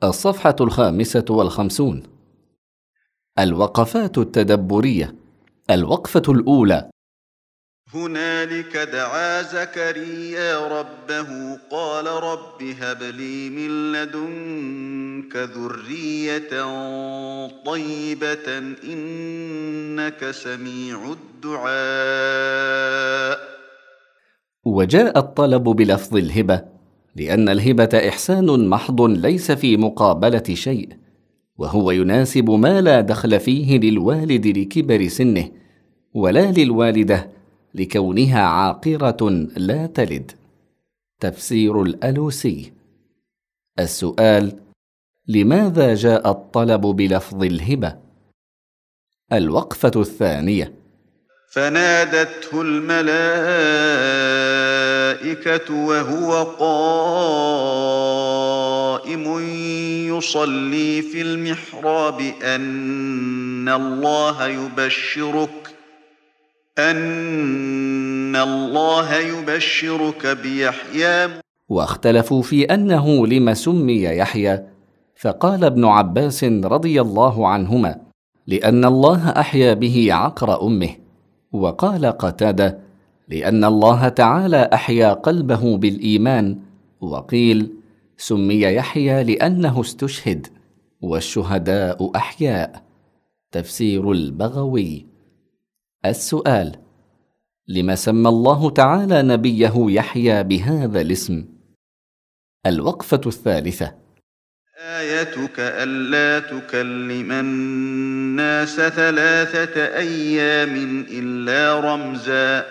الصفحة 55. الوقفات التدبرية. الوقفة الأولى: هنالك دعا زكريا ربه قال رب هب لي من لدنك ذرية طيبة إنك سميع الدعاء. وجاء الطلب بلفظ الهبة لأن الهبة إحسان محض ليس في مقابلة شيء، وهو يناسب ما لا دخل فيه للوالد لكبر سنه، ولا للوالدة لكونها عاقرة لا تلد. تفسير الألوسي. السؤال: لماذا جاء الطلب بلفظ الهبة؟ الوقفة الثانية: فنادته الملائكة وهو قائم يصلي في المحراب أن الله يبشرك بيحيى. واختلفوا في أنه لم سمي يحيى، فقال ابن عباس رضي الله عنهما: لأن الله أحيا به عقر أمه. وقال قتادة: لأن الله تعالى أحيا قلبه بالإيمان. وقيل: سمي يحيى لأنه استشهد، والشهداء أحياء. تفسير البغوي. السؤال: لما سمى الله تعالى نبيه يحيى بهذا الاسم؟ الوقفة الثالثة: آيتك ألا تكلم الناس 3 أيام إلا رمزا.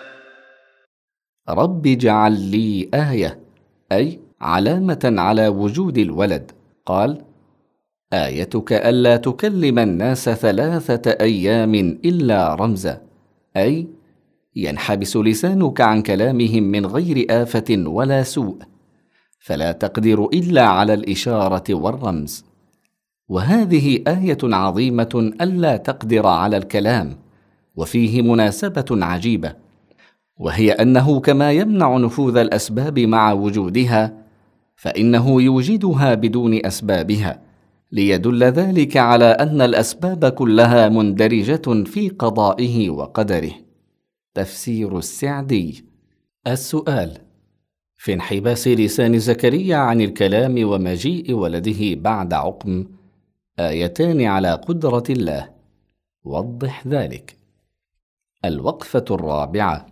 رب اجعل لي آية، أي علامة على وجود الولد. قال: آيتك ألا تكلم الناس 3 أيام إلا رمزا، أي ينحبس لسانك عن كلامهم من غير آفة ولا سوء، فلا تقدر إلا على الإشارة والرمز. وهذه آية عظيمة ألا تقدر على الكلام، وفيه مناسبة عجيبة، وهي أنه كما يمنع نفوذ الأسباب مع وجودها، فإنه يوجدها بدون أسبابها، ليدل ذلك على أن الأسباب كلها مندرجة في قضائه وقدره. تفسير السعدي. السؤال: في انحباس لسان زكريا عن الكلام ومجيء ولده بعد عقم آيتان على قدرة الله، وضح ذلك. الوقفة الرابعة: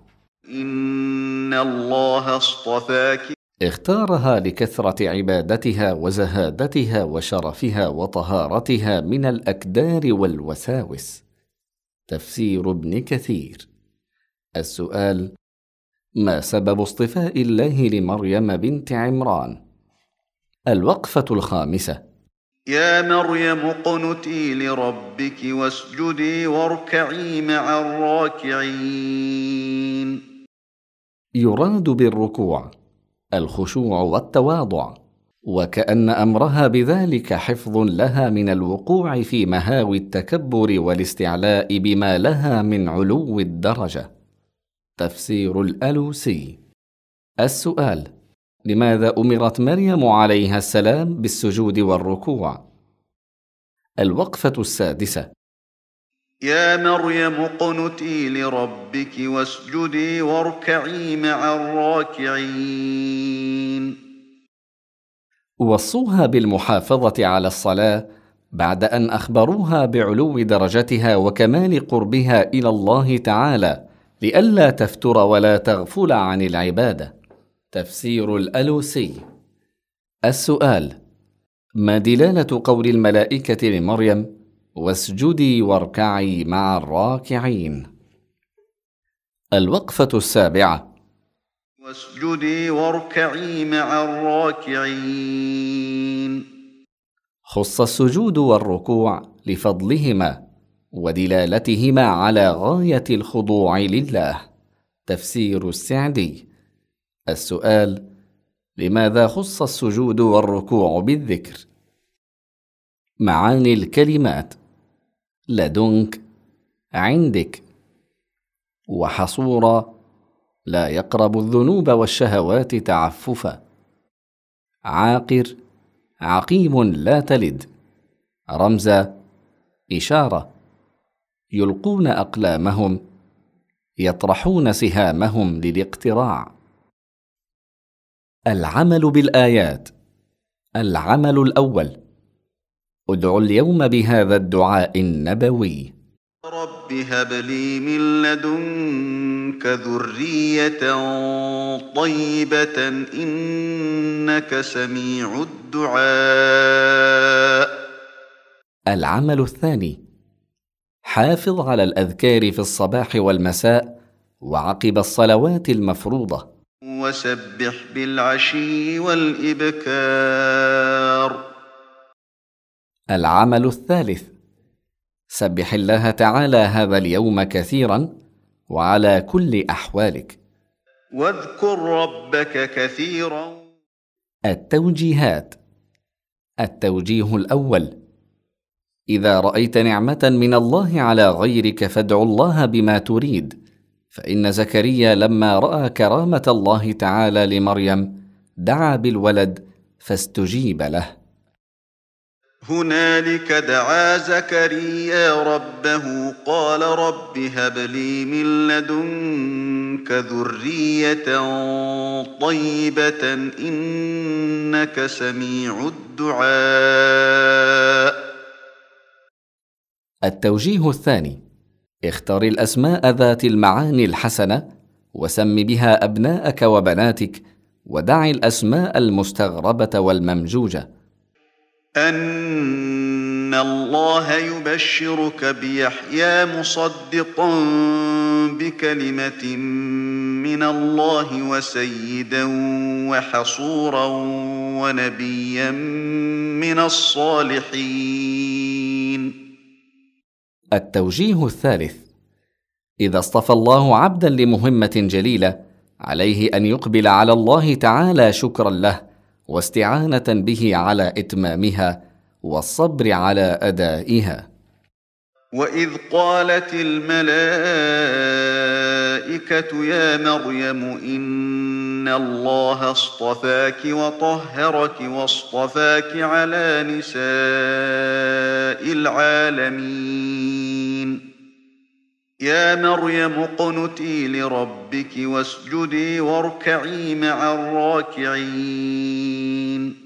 إن الله اصطفاك. اختارها لكثرة عبادتها وزهادتها وشرفها وطهارتها من الأكدار والوساوس. تفسير ابن كثير. السؤال: ما سبب اصطفاء الله لمريم بنت عمران؟ الوقفة الخامسة: يا مريم اقنتي لربك واسجدي واركعي مع الراكعين. يراد بالركوع الخشوع والتواضع، وكأن أمرها بذلك حفظ لها من الوقوع في مهاوي التكبر والاستعلاء بما لها من علو الدرجة. تفسير الألوسي. السؤال: لماذا أمرت مريم عليها السلام بالسجود والركوع؟ الوقفة السادسة: يا مريم اقنتي لربك واسجدي واركعي مع الراكعين. وصوها بالمحافظة على الصلاة بعد أن أخبروها بعلو درجتها وكمال قربها إلى الله تعالى، لئلا تفتر ولا تغفل عن العبادة. تفسير الألوسي. السؤال: ما دلالة قول الملائكة لمريم: واسجدي واركعي مع الراكعين؟ الوقفة السابعة: واسجدي واركعي مع الراكعين. خص السجود والركوع لفضلهما ودلالتهما على غاية الخضوع لله. تفسير السعدي. السؤال: لماذا خص السجود والركوع بالذكر؟ معاني الكلمات: لدنك، عندك. وحصورا: لا يقرب الذنوب والشهوات تعففا. عاقر: عقيم لا تلد. رمز إشارة. يلقون أقلامهم، يطرحون سهامهم للاقتراع. العمل بالآيات. العمل الأول: ادعوا اليوم بهذا الدعاء النبوي: رب هب لي من لدنك ذرية طيبة إنك سميع الدعاء. العمل الثاني: حافظ على الأذكار في الصباح والمساء وعقب الصلوات المفروضة. وسبح بالعشي والإبكار. العمل الثالث: سبح الله تعالى هذا اليوم كثيرا وعلى كل أحوالك. واذكر ربك كثيرا. التوجيهات. التوجيه الأول: إذا رأيت نعمة من الله على غيرك فادع الله بما تريد، فإن زكريا لما رأى كرامة الله تعالى لمريم دعا بالولد فاستجيب له. هنالك دعا زكريا ربه قال رب هب لي من لدنك ذرية طيبة إنك سميع الدعاء. التوجيه الثاني: اختر الأسماء ذات المعاني الحسنة وسم بها أبناءك وبناتك، ودع الأسماء المستغربة والممجوجة. أن الله يبشرك بيحيى مصدقا بكلمة من الله وسيدا وحصورا ونبيا من الصالحين. التوجيه الثالث: إذا اصطفى الله عبدا لمهمة جليلة عليه أن يقبل على الله تعالى شكرا له واستعانة به على إتمامها والصبر على أدائها. وإذ قالت الملائكة يا مريم إن الله اصطفاك وطهرك واصطفاك على نساء العالمين. يا مريم اقنتي لربك واسجدي واركعي مع الراكعين.